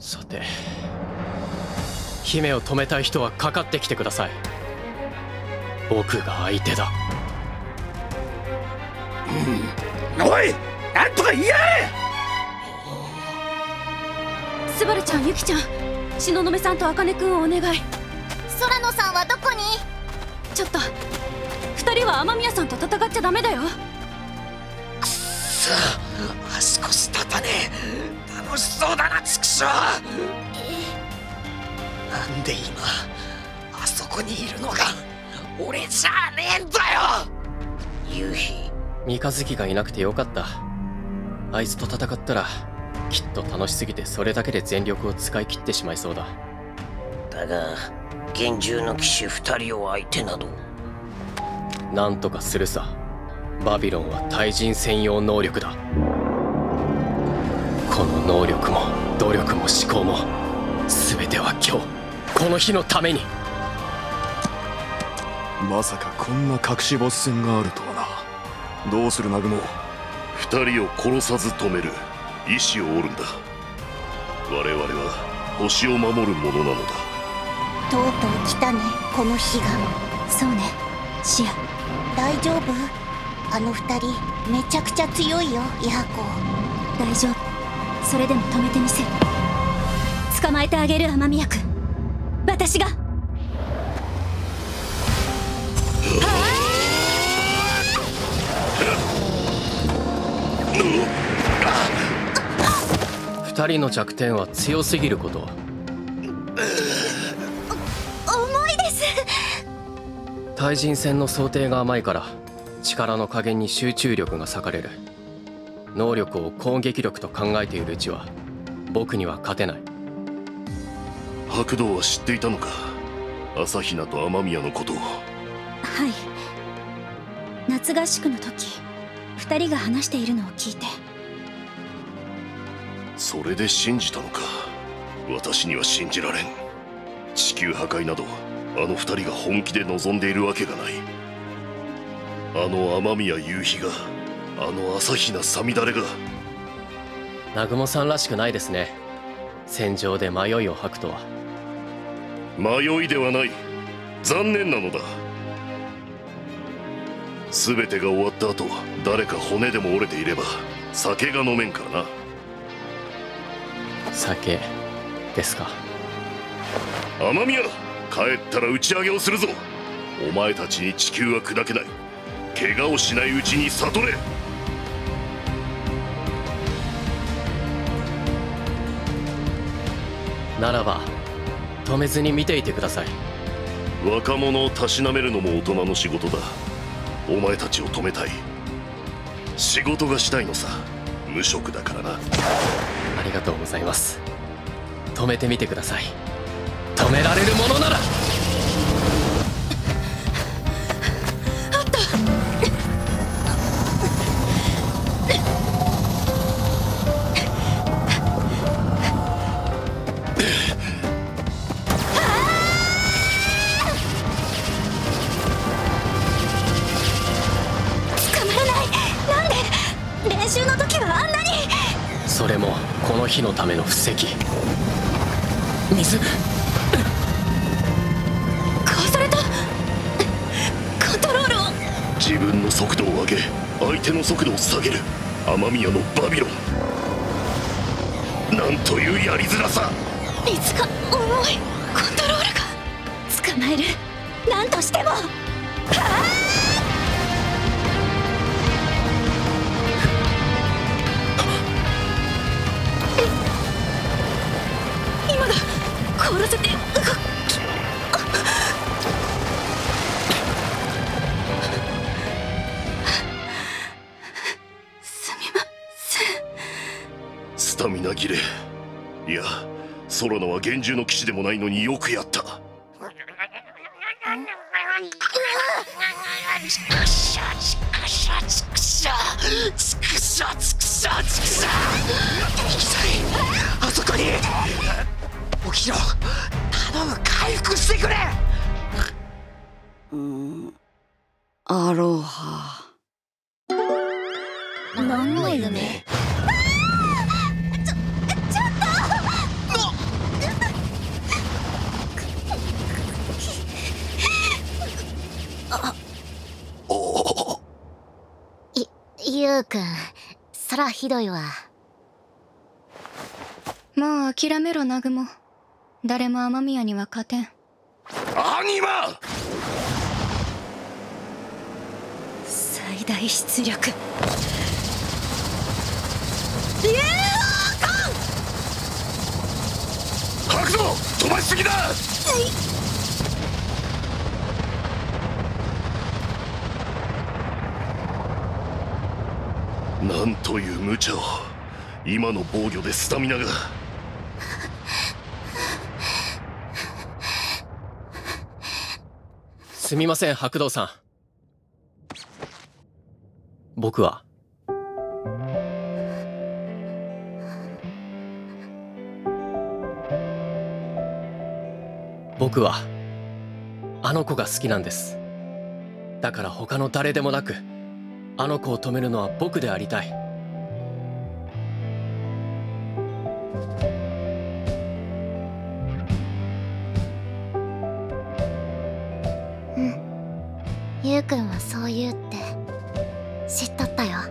さて、姫を止めたい人はかかってきてください。僕が相手だ。 おい、なんとか言え！ スバルちゃん、ユキちゃん、東雲さんと茜くんをお願い。 空野さんはどこに？ ちょっと2人は雨宮さんと戦っちゃダメだよ。 くっそ、足腰立たねえ。楽しそうだな、畜生。なんで今あそこにいるのが俺じゃねえんだよ。夕日、 三日月がいなくてよかった。あいつと戦ったらきっと楽しすぎてそれだけで全力を使い切ってしまいそうだ。 だが幻獣の騎士2人を相手など。 なんとかするさ。バビロンは対人専用能力だ。この能力も努力も思考も全ては今日この日のために。 まさかこんな隠しボス戦があるとはな。どうする南雲。 二人を殺さず止める意志を折るんだ。我々は星を守る者なのだ。 とうとう来たね、この日が。 そうね、シア。 大丈夫？あの2人めちゃくちゃ強いよ、ヤーコ。 大丈夫、それでも止めてみせる。捕まえてあげる、雨宮君。私が。 二人の弱点は強すぎること。 重いです。 対人戦の想定が甘いから力の加減に集中力が割かれる。能力を攻撃力と考えているうちは僕には勝てない。 白道は知っていたのか、朝比奈と雨宮のことを。 はい、夏合宿の時2人が話しているのを聞いて。 それで信じたのか。私には信じられん。地球破壊などあの二人が本気で望んでいるわけがない。あの雨宮夕日が、あの朝比奈さみだれが。 南雲さんらしくないですね。戦場で迷いを吐くとは。 迷いではない、残念なのだ。全てが終わった後、誰か骨でも折れていれば酒が飲めんからな。 酒ですか。 雨宮、帰ったら打ち上げをするぞ。お前たちに地球は砕けない。怪我をしないうちに悟れ。 ならば止めずに見ていてください。 若者をたしなめるのも大人の仕事だ。お前たちを止めたい。仕事がしたいのさ。無職だからな。 ありがとうございます。止めてみてください。止められるものなら。 練習の時はあんなに。 それもこの日のための布石。水。 かわされた。コントロールを。 自分の速度を上げ相手の速度を下げる雨宮のバビロン。なんというやりづらさ。 水が重い。コントロールが。捕まえる、何としても。今だ、凍らせて。すみません。 スタミナ切れ。いや、空野は幻獣の騎士でもないのによくやった。 あそこに起きろ。頼む、回復してくれ。 アロハ。 何の夢？ な、 うくん、そらひどいわ。 もう諦めろ南雲。誰も雨宮には勝てん。 アニマ！ 最大出力。 白道飛ばしすぎだ！なんという無茶を。今の防御でスタミナが。 すみません白道さん。僕はあの子が好きなんです。だから他の誰でもなくあの子を止めるのは僕でありたい。 ゆうくんはそう言うって知っとったよ。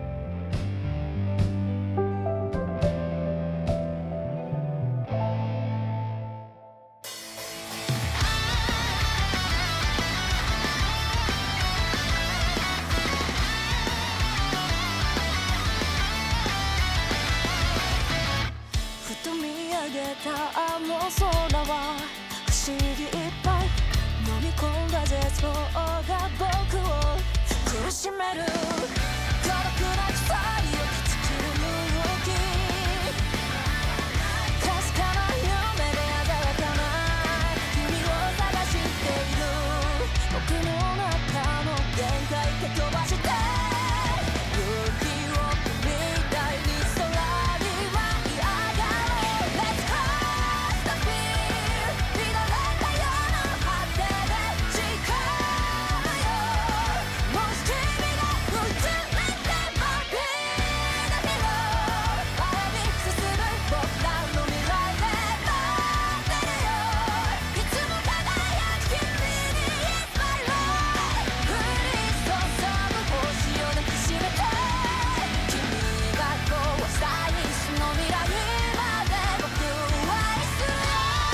ふと見上げたあの空は不思議いっぱい飲み込んだ絶望が僕を苦しめる。孤独な鎖を断ち切る勇気、かすかな夢で鮮やかな君を探している。僕の中の限界蹴飛ばして勇気をみたいに空に舞い上がろう。 Let's cross the field 乱れた夜の果てで誓うよ。もし君がうつめてもビーだけど歩み進む僕らの未来で待ってるよ。いつも輝く君に It's my life 降り注ぐ星を抱きしめて君が壊したいその未来まで僕は愛するよ。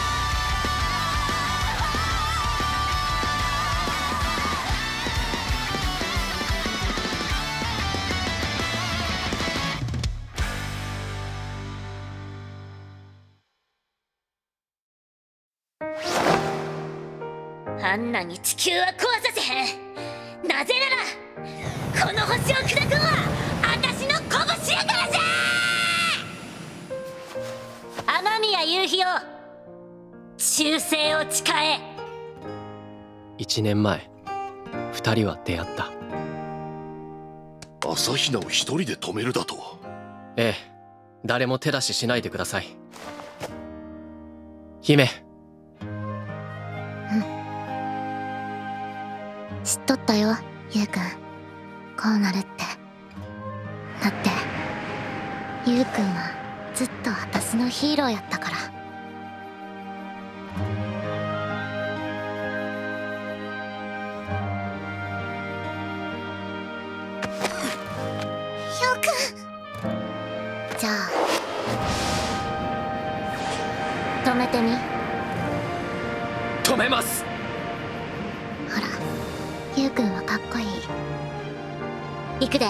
あんなに地球は壊させへん。なぜならこの星を砕くのは私の拳やからじゃ。雨宮夕日よ、忠誠を誓え。 1年前2人は出会った。 朝比奈を一人で止めるだと？ ええ、誰も手出ししないでください。姫。 知っとったよ、ゆうくん。こうなるって。だってゆうくんはずっと私のヒーローやったから。ゆうくん。じゃあ止めてみ。 止めます。 ほら、ゆうくんはかっこいい。行くで。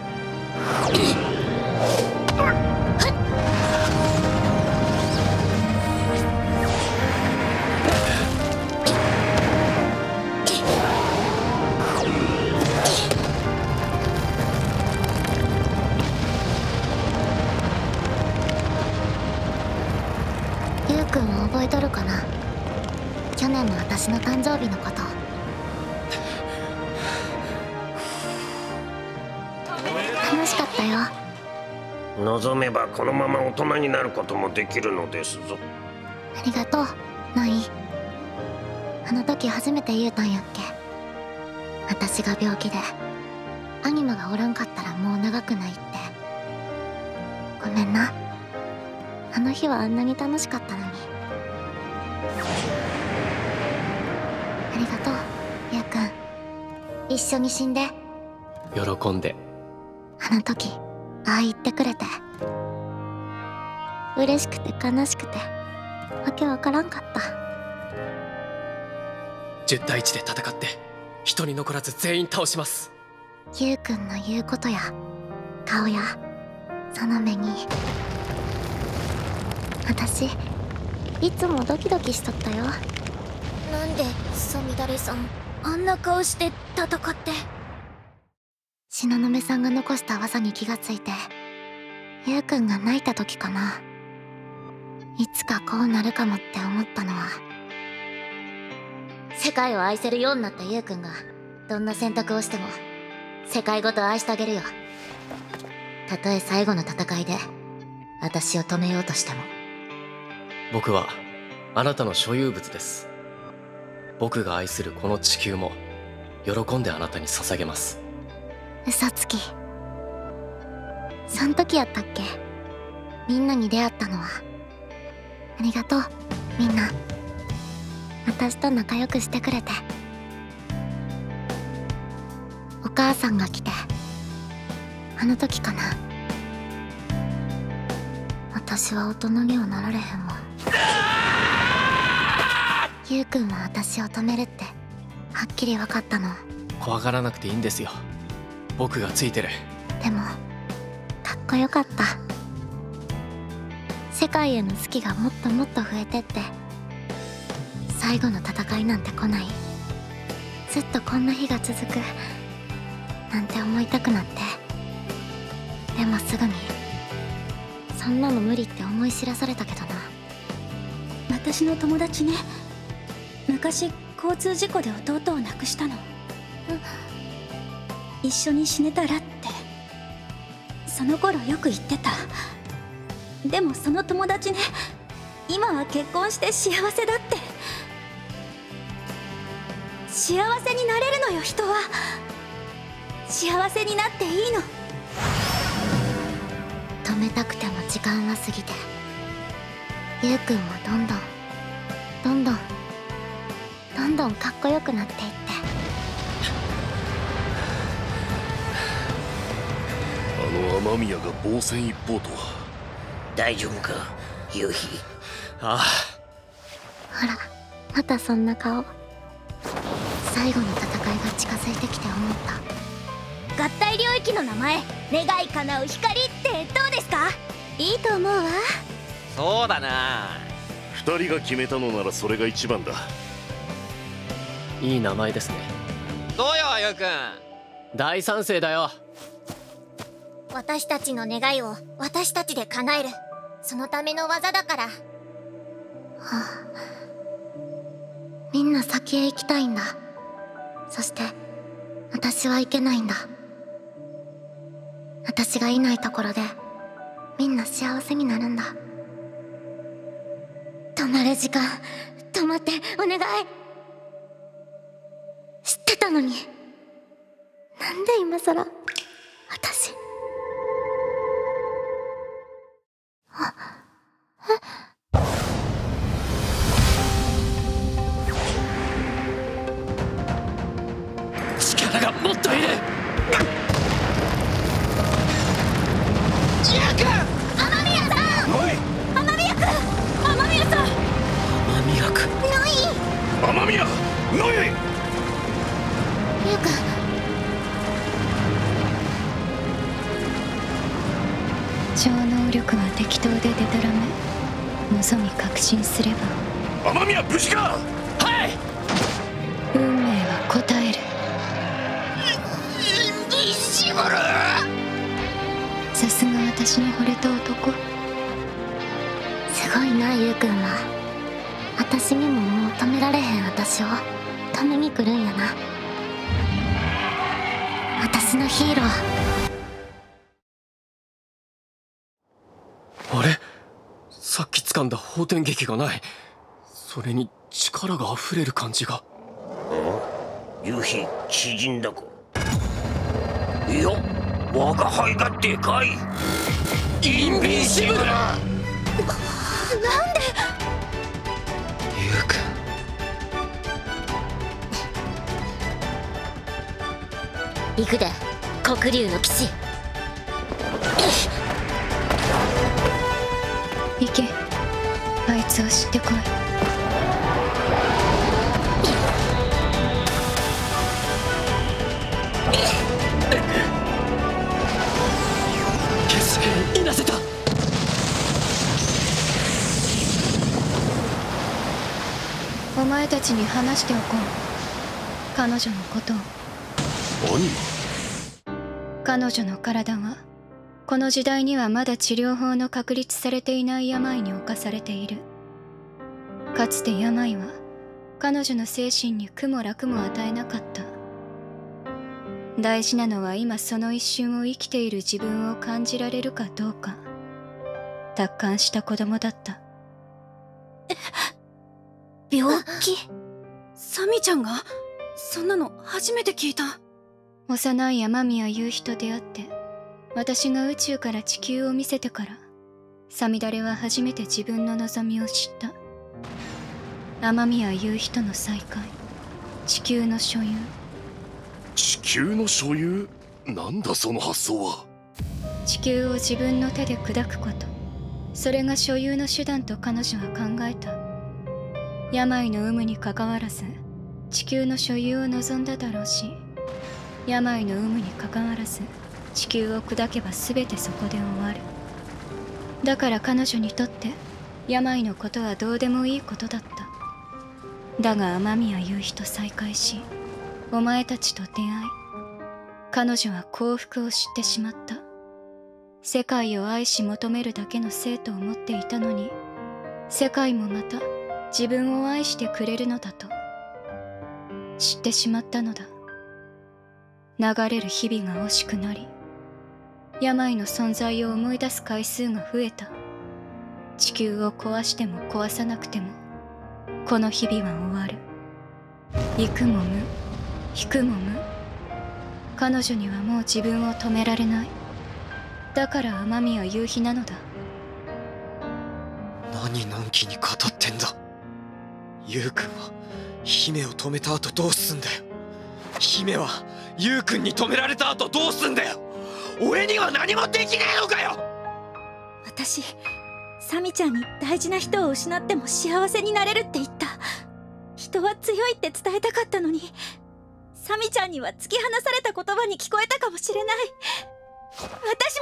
ゆうくんは覚えとるかな、去年の私の誕生日のこと。楽しかったよ。 望めばこのまま大人になることもできるのですぞ。 ありがとう、ノイ。あの時初めて言うたんやっけ。私が病気でアニマがおらんかったらもう長くないって。ごめんな。あの日はあんなに楽しかったのに。ありがとう、ゆうくん。一緒に死んで。 喜んで。 あの時ああ言ってくれて、嬉しくて悲しくてわけわからんかった。 10対1で戦って一人残らず全員倒します。 ゆうくんの言うことや顔やその目に私いつもドキドキしとったよ。 なんでさみだれさんあんな顔して戦って。 東雲さんが残した技に気がついて、ゆうくんが泣いた時かな。いつかこうなるかもって思ったのは、世界を愛せるようになったゆうくんがどんな選択をしても世界ごと愛してあげるよ。たとえ最後の戦いで私を止めようとしても。 僕はあなたの所有物です。僕が愛するこの地球も喜んであなたに捧げます。 嘘つき。そん時やったっけ、みんなに出会ったのは。ありがとうみんな、私と仲良くしてくれて。お母さんが来てあの時かな。私は大人にはなられへんわ。ゆうくんは私を止めるってはっきり分かったの。 怖がらなくていいんですよ、僕がついてる。 でもかっこよかった。世界への好きがもっともっと増えてって、最後の戦いなんて来ない、ずっとこんな日が続くなんて思いたくなって。でもすぐにそんなの無理って思い知らされたけどな。 私の友達ね、昔交通事故で弟を亡くしたの。一緒に死ねたらってその頃よく言ってた。でもその友達ね、今は結婚して幸せだって。幸せになれるのよ、人は。幸せになっていいの。 止めたくても時間は過ぎて、ゆうくんもどんどんどんどんどんどんかっこよくなっていって。 あの雨宮が防戦一方とは。 大丈夫か夕日。 あほらまたそんな顔。最後の戦いが近づいてきて思った。 合体領域の名前、願い叶う光ってどうですか？ いいと思うわ。 そうだな。 二人が決めたのならそれが一番だ。 いい名前ですね。 どうよゆうくん。 大賛成だよ。 私たちの願いを私たちで叶える、そのための技だから。はあ、みんな先へ行きたいんだ。そして私は行けないんだ。私がいないところでみんな幸せになるんだ。止まる時間、止まってお願い。知ってたのになんで今さら私。 力がもっといる。 ゆうくん、雨宮さん。 おい雨宮くん、雨宮さん。 雨宮くん。 ノイ。 雨宮ノイ。 ゆうくん、 超能力は適当でデタラメ。望み確信すれば。 雨宮無事か。 はい。 運命は答える。 インビシブル。 さすが私に惚れた男。 すごいなゆうくんは。私にももう止められへん私を止めに来るんやな。私のヒーロー。 あれ、さっき掴んだ方天劇がない。それに力が溢れる感じが。 夕日縮んだか。いや我が輩がでかい。 インビンシブル。 なんで？ ゆうくん。 行くで黒龍の騎士。 行け、あいつを知ってこい。 いなせた。 お前たちに話しておこう、彼女のことを。彼女の体はこの時代にはまだ治療法の確立されていない病に侵されている。かつて病は彼女の精神に苦も楽も与えなかった。大事なのは今その一瞬を生きている自分を感じられるかどうか。達観した子供だった。 病気？サミちゃんが？そんなの初めて聞いた。 幼い雨宮夕日と出会って、私が宇宙から地球を見せてから、さみだれは初めて自分の望みを知った。雨宮夕日との再会、地球の所有。 地球の所有？なんだその発想は。 地球を自分の手で砕くこと、それが所有の手段と彼女は考えた。病の有無にかかわらず地球の所有を望んだだろうし、病の有無にかかわらず地球を砕けば全てそこで終わる。だから彼女にとって病のことはどうでもいいことだった。だが雨宮夕日と再会し、お前たちと出会い、彼女は幸福を知ってしまった。世界を愛し求めるだけの生徒を持っていたのに、世界もまた自分を愛してくれるのだと知ってしまったのだ。流れる日々が惜しくなり、病の存在を思い出す回数が増えた。地球を壊しても壊さなくてもこの日々は終わる。行くも無、引くも無。彼女にはもう自分を止められない。だから雨宮夕日なのだ。 何のんきに語ってんだ。ユウくんは姫を止めた後どうすんだよ。姫はユウくんに止められた後どうすんだよ。俺には何もできねえのかよ。 私、サミちゃんに大事な人を失っても幸せになれるって言った。人は強いって伝えたかったのに、サミちゃんには突き放された言葉に聞こえたかもしれない。私も何かしたい、何かでき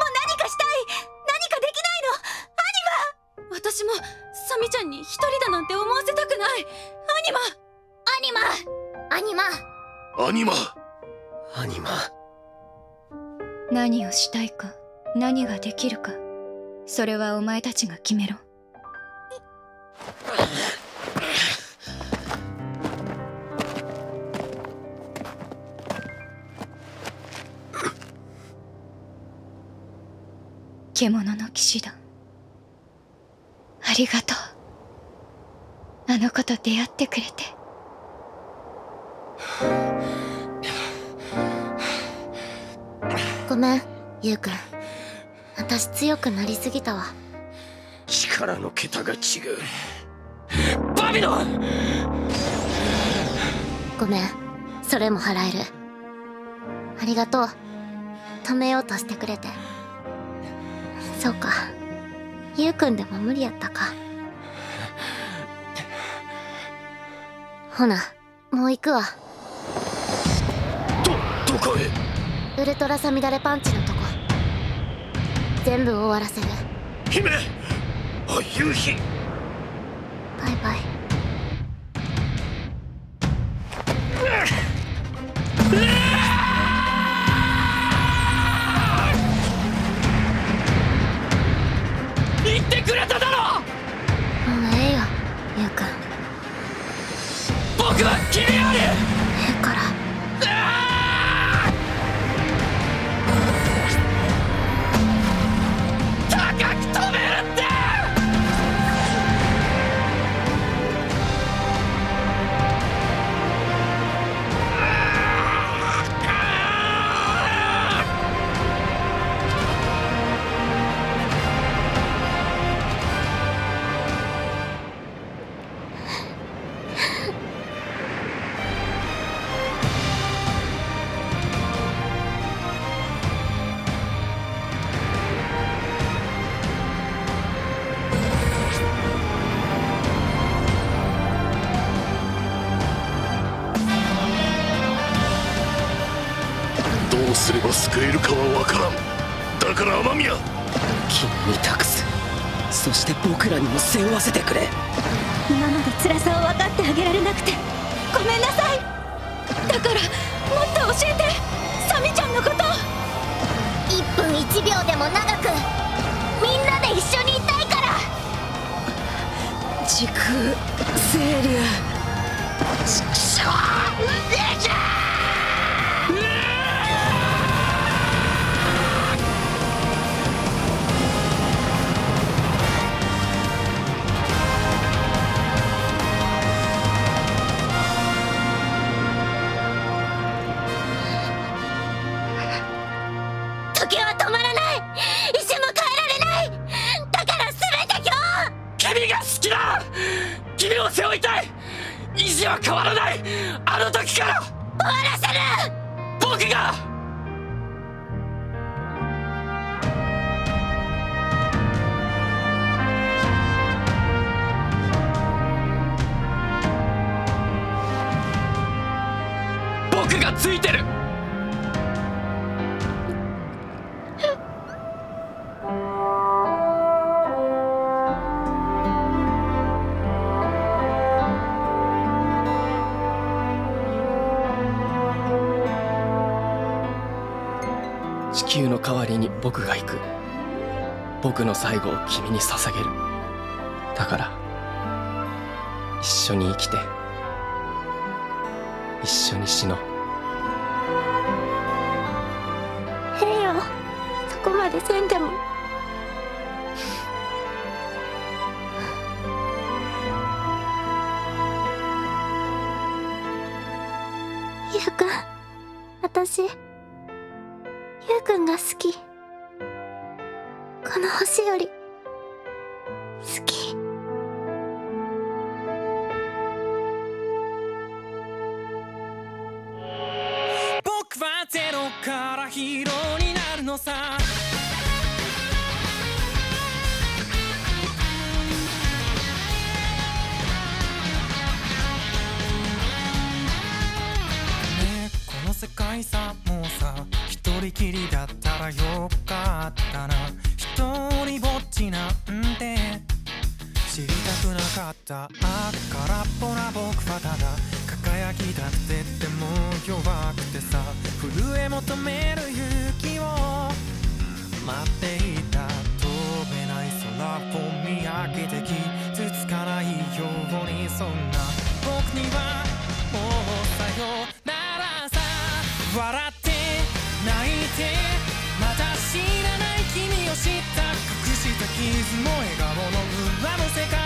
ないの、アニマ。私もサミちゃんに一人だなんて思わせたくない。アニマ、 アニマ、 アニマ、 アニマ。 何をしたいか、何ができるか、それはお前たちが決めろ。獣の騎士団、ありがとう。あの子と出会ってくれて。 ごめん、ユウくん。私強くなりすぎたわ。 力の桁が違う。 バビロン！ ごめん、それも払える。ありがとう。止めようとしてくれて。そうか、ユウくんでも無理やったか。ほな、もう行くわ。 どこへ？ ウルトラサミダレパンチのとこ全部終わらせる。 姫！あ、夕日！ バイバイ。 言ってくれただろ！ もうええよ、ユウくん。 僕は君より！ ええから。 高く飛べるって！ 救えるかは分からん。だから雨宮、 君に託す。そして僕らにも背負わせてくれ。 今まで辛さを分かってあげられなくてごめんなさい。だからもっと教えて、サミちゃんのこと。 1分1秒でも長くみんなで一緒にいたいから。 時空清流。 時は止まらない。一瞬も変えられない。だから全て今日。 君が好きだ。君を背負いたい。意地は変わらない。あの時から終わらせる。 僕が。僕がついてる。 地球の代わりに僕が行く。僕の最後を君に捧げる。だから一緒に生きて一緒に死のう。 ええよ、そこまでせんでも。ゆうくん、私ゆうくんが好き。この星より好き。 僕はゼロからヒーローになるのさ。この世界さ、もうさ、一人きりだったらよかったな。一人ぼっちなんて知りたくなかった。空っぽな僕はただ輝きだってでも弱くてさ、震え求める勇気を待っていた。飛べない空を見上げて傷つかないように、そんな僕にはもうさよならさ。笑って泣いてまた知らない君を知った。隠した傷も笑顔の裏の世界